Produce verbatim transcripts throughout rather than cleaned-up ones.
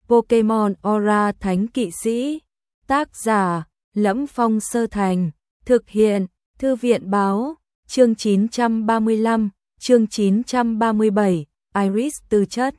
Pokemon Aura Thánh Kỵ Sĩ. Tác giả: Lẫm Phong Sơ Thành. Thực hiện: Thư viện báo. Chương chín trăm ba mươi lăm, chương chín trăm ba mươi bảy, Iris tư chất.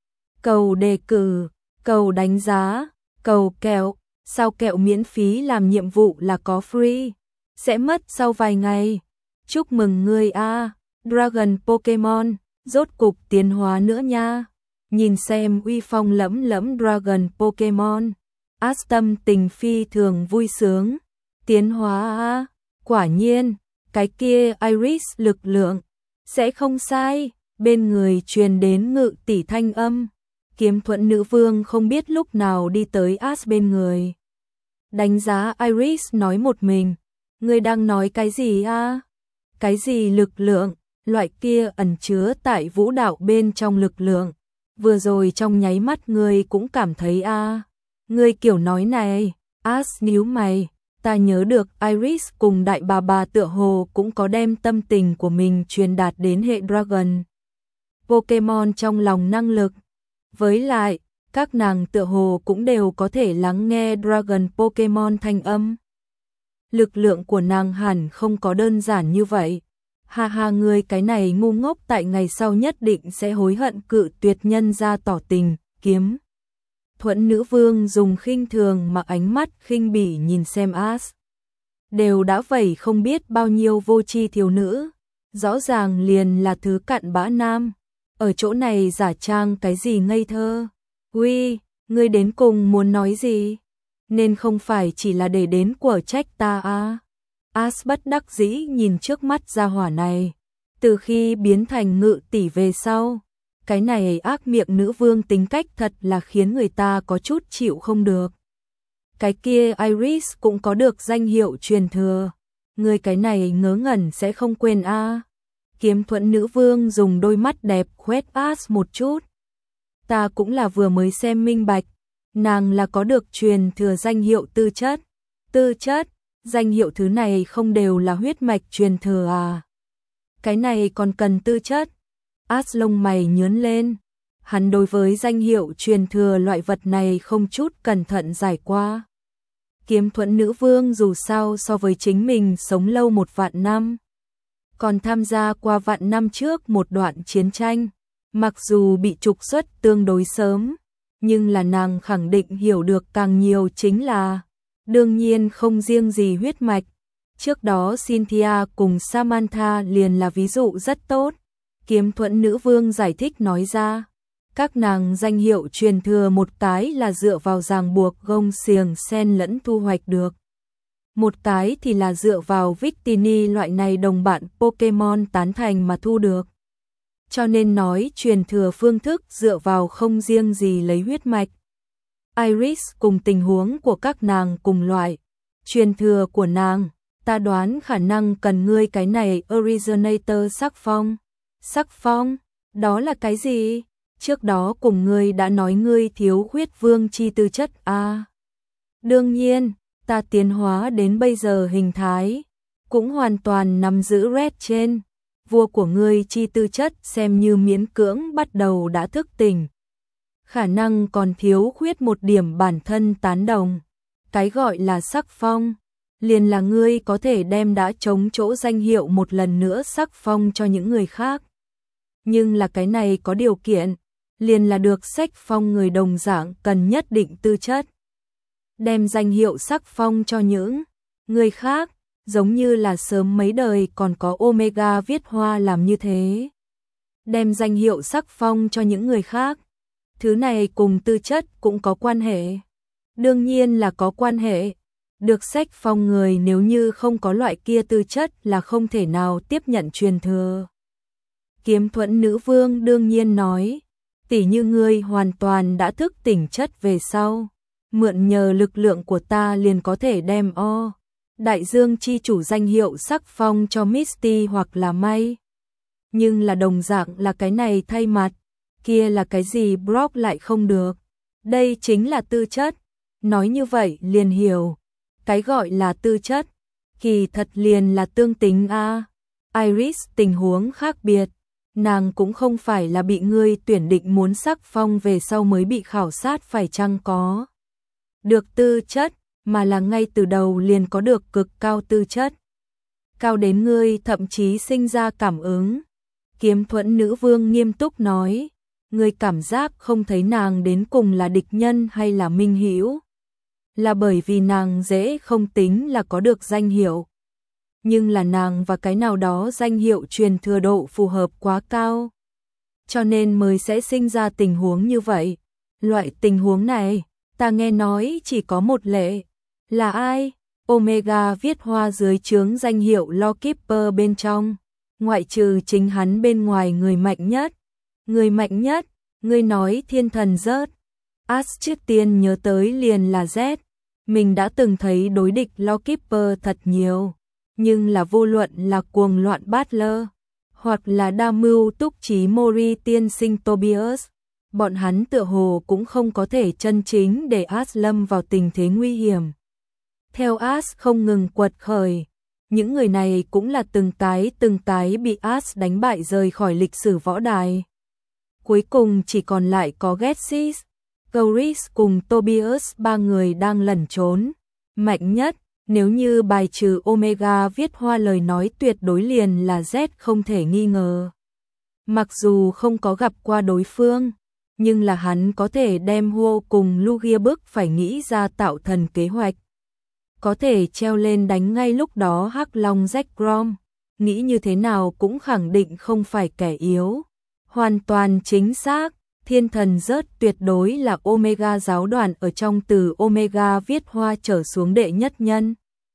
Cầu đề cử, cầu đánh giá, cầu kẹo. Sao kẹo miễn phí làm nhiệm vụ là có free? Sẽ mất sau vài ngày. Chúc mừng ngươi a, Dragon Pokemon, rốt cục tiến hóa nữa nha. Nhìn xem uy phong lẫm lẫm Dragon Pokemon, Ash tâm tình phi thường vui sướng. Tiến hóa a, quả nhiên, cái kia Iris lực lượng sẽ không sai. Bên người truyền đến ngự tỷ thanh âm. Kiếm Thuẫn nữ vương không biết lúc nào đi tới Ash bên người. Đánh giá Iris nói một mình, ngươi đang nói cái gì a? Cái gì lực lượng? Loại kia ẩn chứa tại vũ đạo bên trong lực lượng. Vừa rồi trong nháy mắt ngươi cũng cảm thấy a. Ngươi kiểu nói này, Ash nhíu mày, ta nhớ được Iris cùng đại bà bà tựa hồ cũng có đem tâm tình của mình truyền đạt đến hệ Dragon Pokemon trong lòng năng lực. Với lại, các nàng tựa hồ cũng đều có thể lắng nghe Dragon Pokemon thanh âm. Lực lượng của nàng hẳn không có đơn giản như vậy. Ha ha, ngươi cái này ngu ngốc, tại ngày sau nhất định sẽ hối hận cự tuyệt nhân ra tỏ tình. Kiếm Thuẫn nữ vương dùng khinh thường mà ánh mắt khinh bỉ nhìn xem Ash. Đều đã vậy không biết bao nhiêu vô tri thiếu nữ, rõ ràng liền là thứ cặn bã nam. Ở chỗ này giả trang cái gì ngây thơ? Uy, ngươi đến cùng muốn nói gì? Nên không phải chỉ là để đến của trách ta à? Ash bất đắc dĩ nhìn trước mắt gia hỏa này. Từ khi biến thành ngự tỷ về sau, cái này ác miệng nữ vương tính cách thật là khiến người ta có chút chịu không được. Cái kia Iris cũng có được danh hiệu truyền thừa. Người cái này ngớ ngẩn sẽ không quên a. À? Kiếm Thuẫn nữ vương dùng đôi mắt đẹp quét Ash một chút. Ta cũng là vừa mới xem minh bạch, nàng là có được truyền thừa danh hiệu tư chất. Tư chất, danh hiệu thứ này không đều là huyết mạch truyền thừa à? Cái này còn cần tư chất? Ash lông mày nhướng lên. Hắn đối với danh hiệu truyền thừa loại vật này không chút cẩn thận giải qua. Kiếm Thuẫn nữ vương dù sao so với chính mình sống lâu một vạn năm, còn tham gia qua vạn năm trước một đoạn chiến tranh. Mặc dù bị trục xuất tương đối sớm, nhưng là nàng khẳng định hiểu được càng nhiều chính là, đương nhiên không riêng gì huyết mạch. Trước đó Cynthia cùng Samantha liền là ví dụ rất tốt. Kiếm Thuẫn nữ vương giải thích nói ra, các nàng danh hiệu truyền thừa một cái là dựa vào ràng buộc gông xiềng sen lẫn thu hoạch được. Một cái thì là dựa vào Victini loại này đồng bạn Pokemon tán thành mà thu được. Cho nên nói truyền thừa phương thức dựa vào không riêng gì lấy huyết mạch. Iris cùng tình huống của các nàng cùng loại. Truyền thừa của nàng, ta đoán khả năng cần ngươi cái này Originator sắc phong. Sắc phong, đó là cái gì? Trước đó cùng ngươi đã nói ngươi thiếu huyết vương chi tư chất a. Đương nhiên, ta tiến hóa đến bây giờ hình thái cũng hoàn toàn nắm giữ red trên. Vua của ngươi chi tư chất xem như miễn cưỡng bắt đầu đã thức tỉnh. Khả năng còn thiếu khuyết một điểm bản thân tán đồng. Cái gọi là sắc phong, liền là ngươi có thể đem đã trống chỗ danh hiệu một lần nữa sắc phong cho những người khác. Nhưng là cái này có điều kiện, liền là được sách phong người đồng dạng cần nhất định tư chất. Đem danh hiệu sắc phong cho những người khác, giống như là sớm mấy đời còn có Omega viết hoa làm như thế. Đem danh hiệu sắc phong cho những người khác, thứ này cùng tư chất cũng có quan hệ. Đương nhiên là có quan hệ. Được sách phong người nếu như không có loại kia tư chất là không thể nào tiếp nhận truyền thừa. Kiếm Thuẫn nữ vương đương nhiên nói, tỉ như ngươi hoàn toàn đã thức tỉnh chất về sau, mượn nhờ lực lượng của ta liền có thể đem o Đại Dương chi chủ danh hiệu sắc phong cho Misty hoặc là May. Nhưng là đồng dạng là cái này thay mặt, kia là cái gì Brock lại không được. Đây chính là tư chất. Nói như vậy liền hiểu, cái gọi là tư chất, kỳ thật liền là tương tính a. Iris tình huống khác biệt, nàng cũng không phải là bị ngươi tuyển định muốn sắc phong về sau mới bị khảo sát phải chăng có được tư chất, mà là ngay từ đầu liền có được cực cao tư chất. Cao đến ngươi thậm chí sinh ra cảm ứng. Kiếm Thuẫn nữ vương nghiêm túc nói, ngươi cảm giác không thấy nàng đến cùng là địch nhân hay là minh hữu, là bởi vì nàng dễ không tính là có được danh hiệu, nhưng là nàng và cái nào đó danh hiệu truyền thừa độ phù hợp quá cao, cho nên mới sẽ sinh ra tình huống như vậy. Loại tình huống này, ta nghe nói chỉ có một lệ. Là ai? Omega viết hoa dưới trướng danh hiệu Lawkeeper bên trong, ngoại trừ chính hắn bên ngoài người mạnh nhất. Người mạnh nhất, ngươi nói thiên thần rớt. Ash trước tiên nhớ tới liền là Z. Mình đã từng thấy đối địch Lawkeeper thật nhiều, nhưng là vô luận là cuồng loạn Butler, hoặc là đa mưu túc trí Mori tiên sinh Tobias, bọn hắn tựa hồ cũng không có thể chân chính để Ash lâm vào tình thế nguy hiểm. Theo Ash không ngừng quật khởi, những người này cũng là từng cái từng cái bị Ash đánh bại rời khỏi lịch sử võ đài. Cuối cùng chỉ còn lại có Getsis, Goris cùng Tobias ba người đang lẩn trốn. Mạnh nhất, nếu như bài trừ Omega viết hoa lời nói tuyệt đối liền là Z không thể nghi ngờ. Mặc dù không có gặp qua đối phương, nhưng là hắn có thể đem Huo cùng Lugia bức phải nghĩ ra tạo thần kế hoạch. Có thể treo lên đánh ngay lúc đó Hắc Long Zekrom, nghĩ như thế nào cũng khẳng định không phải kẻ yếu. Hoàn toàn chính xác, thiên thần rớt tuyệt đối là Omega giáo đoàn ở trong từ Omega viết hoa trở xuống đệ nhất nhân.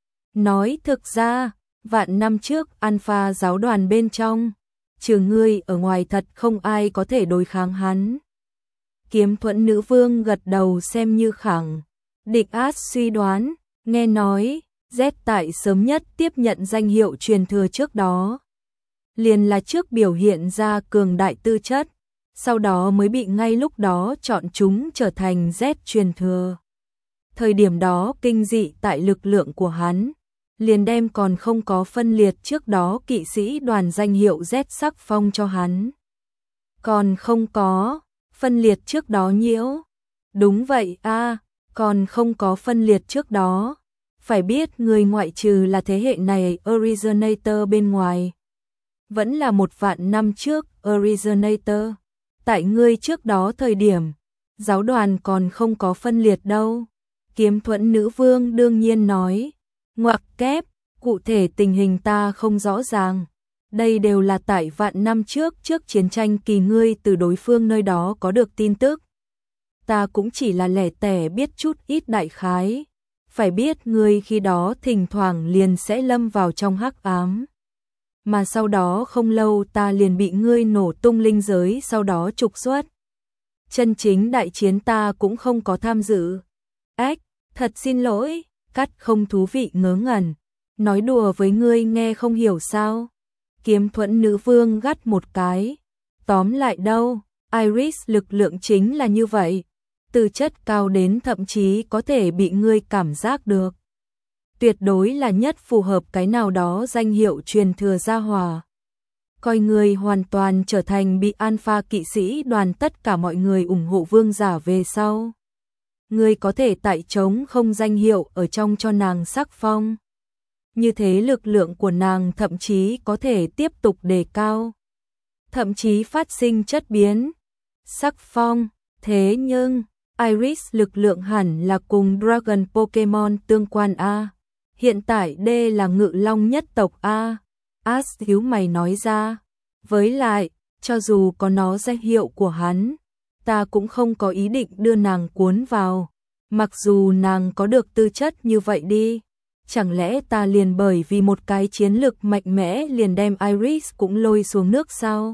Nói thực ra, vạn năm trước Alpha giáo đoàn bên trong, trừ ngươi ở ngoài thật không ai có thể đối kháng hắn. Kiếm Thuẫn nữ vương gật đầu xem như khẳng định Ash suy đoán, nghe nói Z tại sớm nhất tiếp nhận danh hiệu truyền thừa trước đó, liền là trước biểu hiện ra cường đại tư chất, sau đó mới bị ngay lúc đó chọn chúng trở thành Z truyền thừa. Thời điểm đó kinh dị tại lực lượng của hắn, liền đem còn không có phân liệt trước đó kỵ sĩ đoàn danh hiệu Z sắc phong cho hắn. Còn không có phân liệt trước đó nhiễu. Đúng vậy a, à, còn không có phân liệt trước đó. Phải biết người ngoại trừ là thế hệ này Originator bên ngoài, vẫn là một vạn năm trước Originator. Tại ngươi trước đó thời điểm, giáo đoàn còn không có phân liệt đâu. Kiếm Thuẫn nữ vương đương nhiên nói, ngoặc kép, cụ thể tình hình ta không rõ ràng. Đây đều là tại vạn năm trước trước chiến tranh kỳ ngươi từ đối phương nơi đó có được tin tức. Ta cũng chỉ là lẻ tẻ biết chút ít đại khái. Phải biết ngươi khi đó thỉnh thoảng liền sẽ lâm vào trong hắc ám. Mà sau đó không lâu ta liền bị ngươi nổ tung linh giới sau đó trục xuất. Chân chính đại chiến ta cũng không có tham dự. Ếch, thật xin lỗi, cắt không thú vị ngớ ngẩn. Nói đùa với ngươi nghe không hiểu sao. Kiếm Thuẫn nữ vương gắt một cái. Tóm lại đâu, Iris lực lượng chính là như vậy. Tư chất cao đến thậm chí có thể bị ngươi cảm giác được. Tuyệt đối là nhất phù hợp cái nào đó danh hiệu truyền thừa gia hòa. Coi ngươi hoàn toàn trở thành bị Alpha kỵ sĩ đoàn tất cả mọi người ủng hộ vương giả về sau. Ngươi có thể tại trống không danh hiệu ở trong cho nàng sắc phong. Như thế lực lượng của nàng thậm chí có thể tiếp tục đề cao. Thậm chí phát sinh chất biến. Sắc phong, thế nhưng Iris lực lượng hẳn là cùng Dragon Pokemon tương quan A. Hiện tại D là ngự long nhất tộc A. Ash thiếu mày nói ra. Với lại, cho dù có nó danh hiệu của hắn, ta cũng không có ý định đưa nàng cuốn vào. Mặc dù nàng có được tư chất như vậy đi. Chẳng lẽ ta liền bởi vì một cái chiến lực mạnh mẽ liền đem Iris cũng lôi xuống nước sao?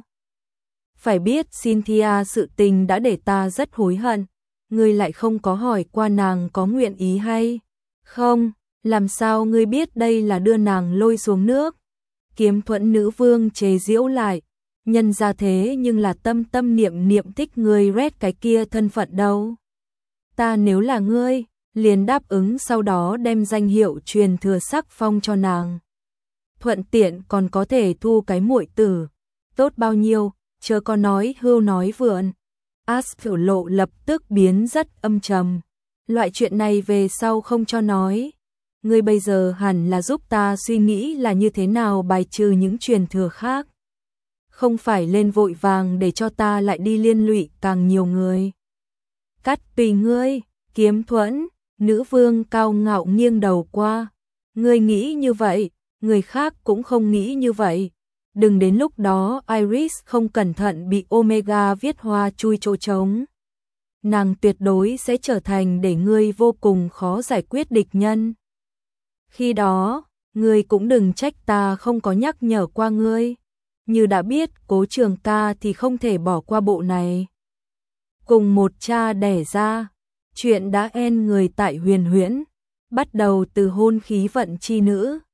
Phải biết Cynthia sự tình đã để ta rất hối hận. Ngươi lại không có hỏi qua nàng có nguyện ý hay không? Làm sao ngươi biết đây là đưa nàng lôi xuống nước? Kiếm Thuẫn nữ vương chế giễu lại. Nhân ra thế nhưng là tâm tâm niệm niệm thích ngươi Red cái kia thân phận đâu. Ta nếu là ngươi, liền đáp ứng sau đó đem danh hiệu truyền thừa sắc phong cho nàng. Thuận tiện còn có thể thu cái muội tử. tốt bao nhiêu, chớ có nói hưu nói vượn. Ash biểu lộ lập tức biến rất âm trầm. Loại chuyện này về sau không cho nói. Ngươi bây giờ hẳn là giúp ta suy nghĩ là như thế nào bài trừ những truyền thừa khác. Không phải lên vội vàng để cho ta lại đi liên lụy càng nhiều người. Cắt tùy ngươi, Kiếm Thuẫn, nữ vương cao ngạo nghiêng đầu qua. Ngươi nghĩ như vậy, người khác cũng không nghĩ như vậy. Đừng đến lúc đó Iris không cẩn thận bị Omega viết hoa chui chỗ trống. Nàng tuyệt đối sẽ trở thành để ngươi vô cùng khó giải quyết địch nhân. Khi đó, ngươi cũng đừng trách ta không có nhắc nhở qua ngươi. Như đã biết Cố Trường Ca thì không thể bỏ qua bộ này. Cùng một cha đẻ ra, chuyện đã en người tại Huyền Huyễn, bắt đầu từ hôn khí vận chi nữ.